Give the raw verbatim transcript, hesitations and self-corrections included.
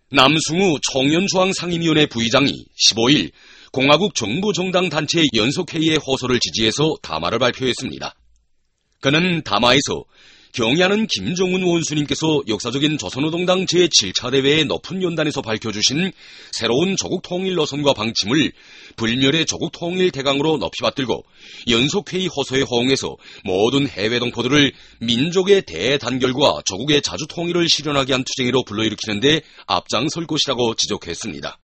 남승우 청년중앙상임위원회 부의장이 십오일 공화국 정부정당단체 연석회의의 호소를 지지해서 담화를 발표했습니다. 그는 담화에서 경의하는 김정은 원수님께서 역사적인 조선노동당 제칠 차 대회의 높은 연단에서 밝혀주신 새로운 조국통일 노선과 방침을 불멸의 조국통일 대강으로 높이 받들고 연석회의 호소에 호응해서 모든 해외 동포들을 민족의 대단결과 조국의 자주통일을 실현하게 한 투쟁으로 불러일으키는 데 앞장설 것이라고 지적했습니다.